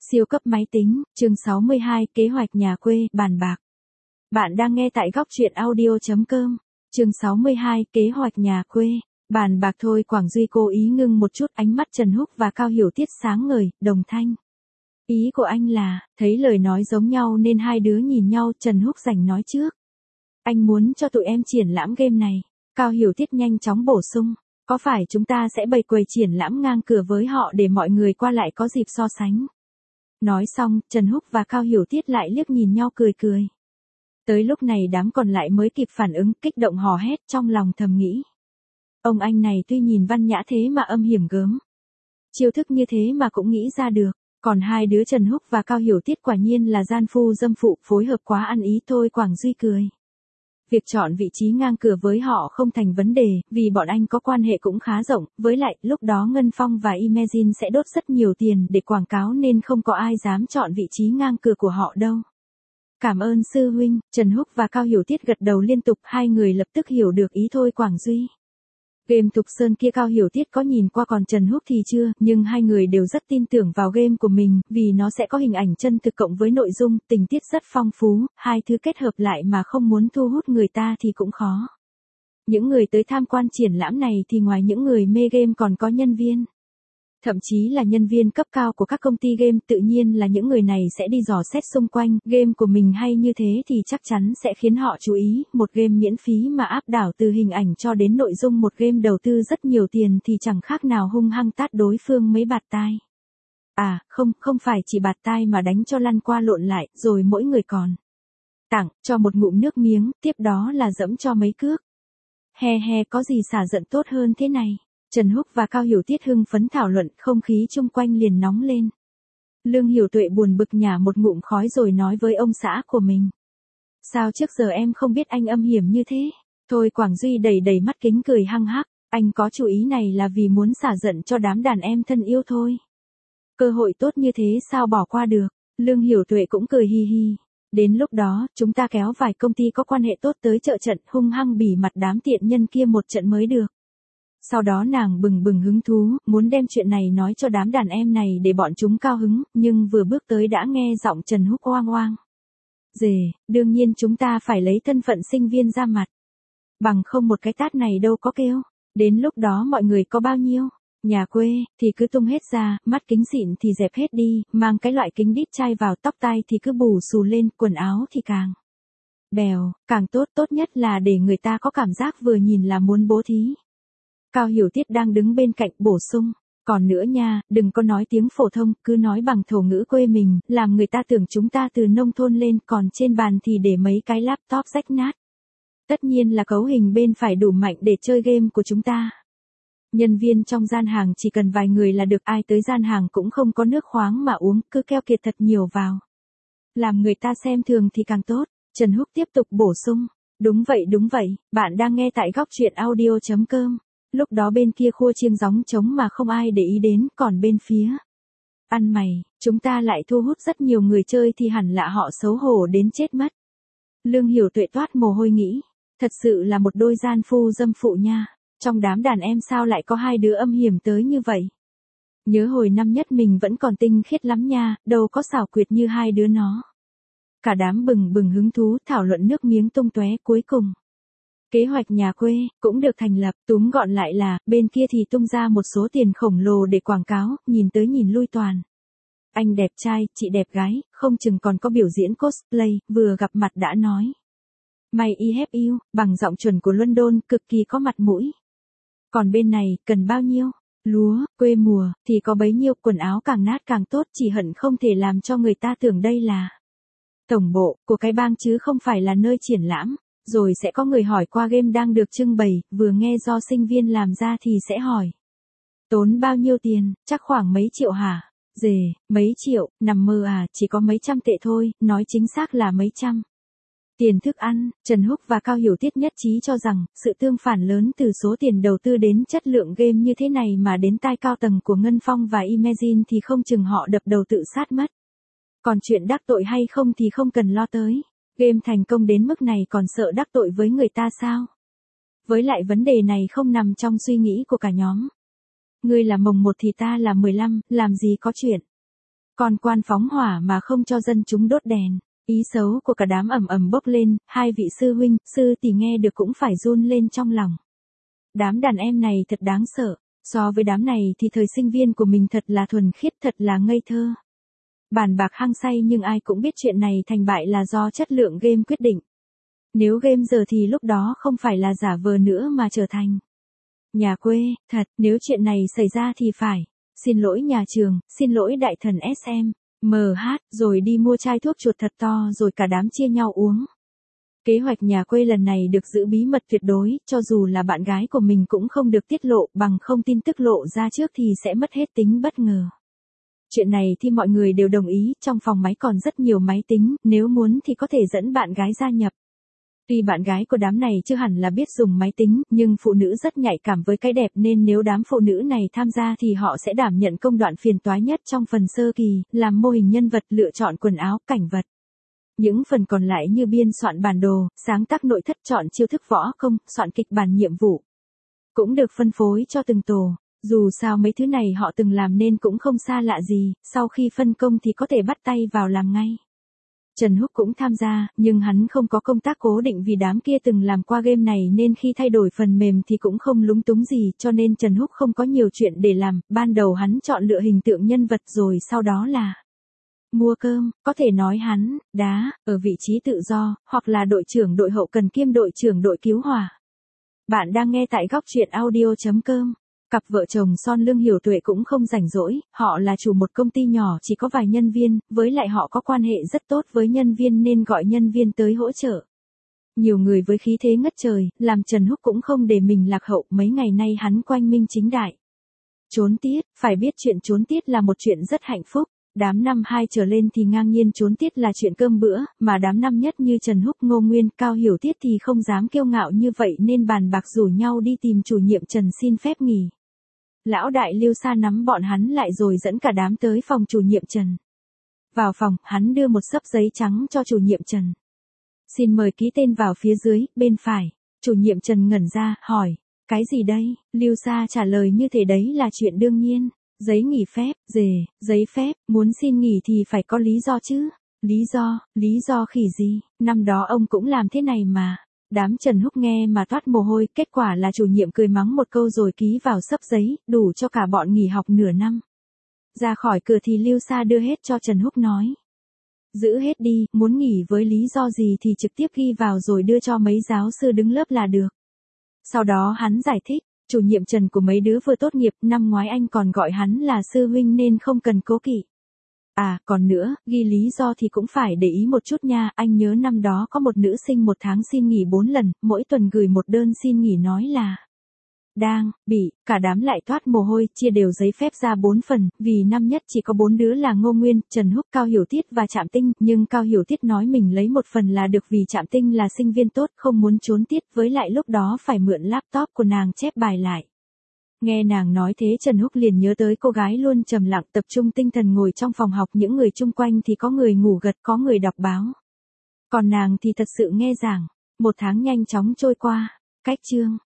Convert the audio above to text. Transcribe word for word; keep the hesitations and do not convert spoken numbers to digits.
Siêu cấp máy tính, chương sáu mươi hai, kế hoạch nhà quê, bàn bạc. Bạn đang nghe tại góc truyện audio chấm com. Chương sáu mươi hai, kế hoạch nhà quê, bàn bạc. Thôi Quảng Duy cố ý ngưng một chút, ánh mắt Trần Húc và Cao Hiểu Tiết sáng ngời, đồng thanh. Ý của anh là, thấy lời nói giống nhau nên hai đứa nhìn nhau. Trần Húc rảnh nói trước. Anh muốn cho tụi em triển lãm game này. Cao Hiểu Tiết nhanh chóng bổ sung. Có phải chúng ta sẽ bày quầy triển lãm ngang cửa với họ để mọi người qua lại có dịp so sánh? Nói xong, Trần Húc và Cao Hiểu Tiết lại liếc nhìn nhau cười cười. Tới lúc này đám còn lại mới kịp phản ứng, kích động hò hét, trong lòng thầm nghĩ. Ông anh này tuy nhìn văn nhã thế mà âm hiểm gớm. Chiêu thức như thế mà cũng nghĩ ra được. Còn hai đứa Trần Húc và Cao Hiểu Tiết quả nhiên là gian phu dâm phụ, phối hợp quá ăn ý. Thôi Quảng Duy cười. Việc chọn vị trí ngang cửa với họ không thành vấn đề, vì bọn anh có quan hệ cũng khá rộng, với lại, lúc đó Ngân Phong và Imagine sẽ đốt rất nhiều tiền để quảng cáo nên không có ai dám chọn vị trí ngang cửa của họ đâu. Cảm ơn sư huynh. Trần Húc và Cao Hiểu Tiết gật đầu liên tục, hai người lập tức hiểu được ý Thôi Quảng Duy. Game Thục Sơn kia Cao Hiểu Tiết có nhìn qua, còn Trần Húc thì chưa, nhưng hai người đều rất tin tưởng vào game của mình, vì nó sẽ có hình ảnh chân thực cộng với nội dung, tình tiết rất phong phú, hai thứ kết hợp lại mà không muốn thu hút người ta thì cũng khó. Những người tới tham quan triển lãm này thì ngoài những người mê game còn có nhân viên. Thậm chí là nhân viên cấp cao của các công ty game, tự nhiên là những người này sẽ đi dò xét xung quanh, game của mình hay như thế thì chắc chắn sẽ khiến họ chú ý. Một game miễn phí mà áp đảo từ hình ảnh cho đến nội dung, một game đầu tư rất nhiều tiền thì chẳng khác nào hung hăng tát đối phương mấy bạt tai. À, không, không phải chỉ bạt tai mà đánh cho lăn qua lộn lại, rồi mỗi người còn tặng cho một ngụm nước miếng, tiếp đó là dẫm cho mấy cước. He he, có gì xả giận tốt hơn thế này. Trần Húc và Cao Hiểu Tiết hưng phấn thảo luận, không khí chung quanh liền nóng lên. Lương Hiểu Tuệ buồn bực nhả một ngụm khói rồi nói với ông xã của mình. Sao trước giờ em không biết anh âm hiểm như thế? Thôi Quảng Duy đầy đầy mắt kính cười hăng hắc, anh có chú ý này là vì muốn xả giận cho đám đàn em thân yêu thôi. Cơ hội tốt như thế sao bỏ qua được? Lương Hiểu Tuệ cũng cười hi hi. Đến lúc đó, chúng ta kéo vài công ty có quan hệ tốt tới trợ trận, hung hăng bỉ mặt đám tiện nhân kia một trận mới được. Sau đó nàng bừng bừng hứng thú, muốn đem chuyện này nói cho đám đàn em này để bọn chúng cao hứng, nhưng vừa bước tới đã nghe giọng Trần Húc oang oang. Dề, đương nhiên chúng ta phải lấy thân phận sinh viên ra mặt. Bằng không một cái tát này đâu có kêu. Đến lúc đó mọi người có bao nhiêu? Nhà quê, thì cứ tung hết ra, mắt kính xịn thì dẹp hết đi, mang cái loại kính đít chai vào, tóc tai thì cứ bù xù lên, quần áo thì càng bèo, càng tốt, tốt nhất là để người ta có cảm giác vừa nhìn là muốn bố thí. Cao Hiểu Tiết đang đứng bên cạnh bổ sung. Còn nữa nha, đừng có nói tiếng phổ thông, cứ nói bằng thổ ngữ quê mình, làm người ta tưởng chúng ta từ nông thôn lên, còn trên bàn thì để mấy cái laptop rách nát. Tất nhiên là cấu hình bên phải đủ mạnh để chơi game của chúng ta. Nhân viên trong gian hàng chỉ cần vài người là được, ai tới gian hàng cũng không có nước khoáng mà uống, cứ keo kiệt thật nhiều vào. Làm người ta xem thường thì càng tốt. Trần Húc tiếp tục bổ sung. Đúng vậy đúng vậy, bạn đang nghe tại góc truyện audio chấm com. Lúc đó bên kia khua chiêng gióng trống mà không ai để ý đến, còn bên phía ăn mày, chúng ta lại thu hút rất nhiều người chơi thì hẳn là họ xấu hổ đến chết mất. Lương Hiểu Tuệ toát mồ hôi nghĩ, thật sự là một đôi gian phu dâm phụ nha, trong đám đàn em sao lại có hai đứa âm hiểm tới như vậy. Nhớ hồi năm nhất mình vẫn còn tinh khiết lắm nha, đâu có xảo quyệt như hai đứa nó. Cả đám bừng bừng hứng thú thảo luận nước miếng tung tóe. Cuối cùng kế hoạch nhà quê cũng được thành lập, túm gọn lại là, bên kia thì tung ra một số tiền khổng lồ để quảng cáo, nhìn tới nhìn lui toàn. Anh đẹp trai, chị đẹp gái, không chừng còn có biểu diễn cosplay, vừa gặp mặt đã nói. May I have you, bằng giọng chuẩn của London, cực kỳ có mặt mũi. Còn bên này, cần bao nhiêu? Lúa, quê mùa, thì có bấy nhiêu, quần áo càng nát càng tốt, chỉ hận không thể làm cho người ta tưởng đây là tổng bộ của cái bang chứ không phải là nơi triển lãm. Rồi sẽ có người hỏi qua game đang được trưng bày, vừa nghe do sinh viên làm ra thì sẽ hỏi. Tốn bao nhiêu tiền, chắc khoảng mấy triệu hả? Dề, mấy triệu, nằm mơ à, chỉ có mấy trăm tệ thôi, nói chính xác là mấy trăm. Tiền thức ăn, Trần Húc và Cao Hiểu Tiết nhất trí cho rằng, sự tương phản lớn từ số tiền đầu tư đến chất lượng game như thế này mà đến tai cao tầng của Ngân Phong và Imagine thì không chừng họ đập đầu tự sát mất. Còn chuyện đắc tội hay không thì không cần lo tới. Game thành công đến mức này còn sợ đắc tội với người ta sao? Với lại vấn đề này không nằm trong suy nghĩ của cả nhóm. Ngươi là mồng một thì ta là mười lăm, làm gì có chuyện. Còn quan phóng hỏa mà không cho dân chúng đốt đèn. Ý xấu của cả đám ầm ầm bốc lên, hai vị sư huynh, sư tỷ nghe được cũng phải run lên trong lòng. Đám đàn em này thật đáng sợ, so với đám này thì thời sinh viên của mình thật là thuần khiết, thật là ngây thơ. Bàn bạc hăng say nhưng ai cũng biết chuyện này thành bại là do chất lượng game quyết định. Nếu game giờ thì lúc đó không phải là giả vờ nữa mà trở thành nhà quê, thật, nếu chuyện này xảy ra thì phải. Xin lỗi nhà trường, xin lỗi đại thần ét em, em hát, rồi đi mua chai thuốc chuột thật to rồi cả đám chia nhau uống. Kế hoạch nhà quê lần này được giữ bí mật tuyệt đối, cho dù là bạn gái của mình cũng không được tiết lộ, bằng không tin tức lộ ra trước thì sẽ mất hết tính bất ngờ. Chuyện này thì mọi người đều đồng ý, trong phòng máy còn rất nhiều máy tính, nếu muốn thì có thể dẫn bạn gái gia nhập. Tuy bạn gái của đám này chưa hẳn là biết dùng máy tính, nhưng phụ nữ rất nhạy cảm với cái đẹp nên nếu đám phụ nữ này tham gia thì họ sẽ đảm nhận công đoạn phiền toái nhất trong phần sơ kỳ, làm mô hình nhân vật, lựa chọn quần áo, cảnh vật. Những phần còn lại như biên soạn bản đồ, sáng tác nội thất, chọn chiêu thức võ công, soạn kịch bản nhiệm vụ, cũng được phân phối cho từng tổ. Dù sao mấy thứ này họ từng làm nên cũng không xa lạ gì, sau khi phân công thì có thể bắt tay vào làm ngay. Trần Húc cũng tham gia, nhưng hắn không có công tác cố định vì đám kia từng làm qua game này nên khi thay đổi phần mềm thì cũng không lúng túng gì, cho nên Trần Húc không có nhiều chuyện để làm, ban đầu hắn chọn lựa hình tượng nhân vật rồi sau đó là mua cơm, có thể nói hắn, đá, ở vị trí tự do, hoặc là đội trưởng đội hậu cần kiêm đội trưởng đội cứu hỏa. Bạn đang nghe tại góc truyện audio chấm com. Cặp vợ chồng Son Lương Hiểu Tuệ cũng không rảnh rỗi, họ là chủ một công ty nhỏ chỉ có vài nhân viên, với lại họ có quan hệ rất tốt với nhân viên nên gọi nhân viên tới hỗ trợ. Nhiều người với khí thế ngất trời, làm Trần Húc cũng không để mình lạc hậu, mấy ngày nay hắn quanh minh chính đại. Trốn tiết, phải biết chuyện trốn tiết là một chuyện rất hạnh phúc. Đám năm hai trở lên thì ngang nhiên trốn tiết là chuyện cơm bữa, mà đám năm nhất như Trần Húc, Ngô Nguyên, Cao Hiểu Tiết thì không dám kiêu ngạo như vậy nên bàn bạc rủ nhau đi tìm chủ nhiệm Trần xin phép nghỉ. Lão đại Lưu Sa nắm bọn hắn lại rồi dẫn cả đám tới phòng chủ nhiệm Trần. Vào phòng, hắn đưa một xấp giấy trắng cho chủ nhiệm Trần. Xin mời ký tên vào phía dưới, bên phải. Chủ nhiệm Trần ngẩn ra, hỏi, cái gì đây? Lưu Sa trả lời như thế đấy là chuyện đương nhiên. Giấy nghỉ phép, dề, giấy phép, muốn xin nghỉ thì phải có lý do chứ. Lý do, lý do khỉ gì, năm đó ông cũng làm thế này mà. Đám Trần Húc nghe mà toát mồ hôi, kết quả là chủ nhiệm cười mắng một câu rồi ký vào xấp giấy, đủ cho cả bọn nghỉ học nửa năm. Ra khỏi cửa thì Lưu Sa đưa hết cho Trần Húc nói. Giữ hết đi, muốn nghỉ với lý do gì thì trực tiếp ghi vào rồi đưa cho mấy giáo sư đứng lớp là được. Sau đó hắn giải thích. Chủ nhiệm Trần của mấy đứa vừa tốt nghiệp, năm ngoái anh còn gọi hắn là sư huynh nên không cần cố kỵ. À, còn nữa, ghi lý do thì cũng phải để ý một chút nha, anh nhớ năm đó có một nữ sinh một tháng xin nghỉ bốn lần, mỗi tuần gửi một đơn xin nghỉ nói là đang, bị, cả đám lại toát mồ hôi, chia đều giấy phép ra bốn phần, vì năm nhất chỉ có bốn đứa là Ngô Nguyên, Trần Húc, Cao Hiểu Tiết và Trạm Tinh, nhưng Cao Hiểu Tiết nói mình lấy một phần là được vì Trạm Tinh là sinh viên tốt, không muốn trốn tiết, với lại lúc đó phải mượn laptop của nàng chép bài lại. Nghe nàng nói thế Trần Húc liền nhớ tới cô gái luôn trầm lặng tập trung tinh thần ngồi trong phòng học, những người chung quanh thì có người ngủ gật, có người đọc báo. Còn nàng thì thật sự nghe giảng, một tháng nhanh chóng trôi qua, cách chương.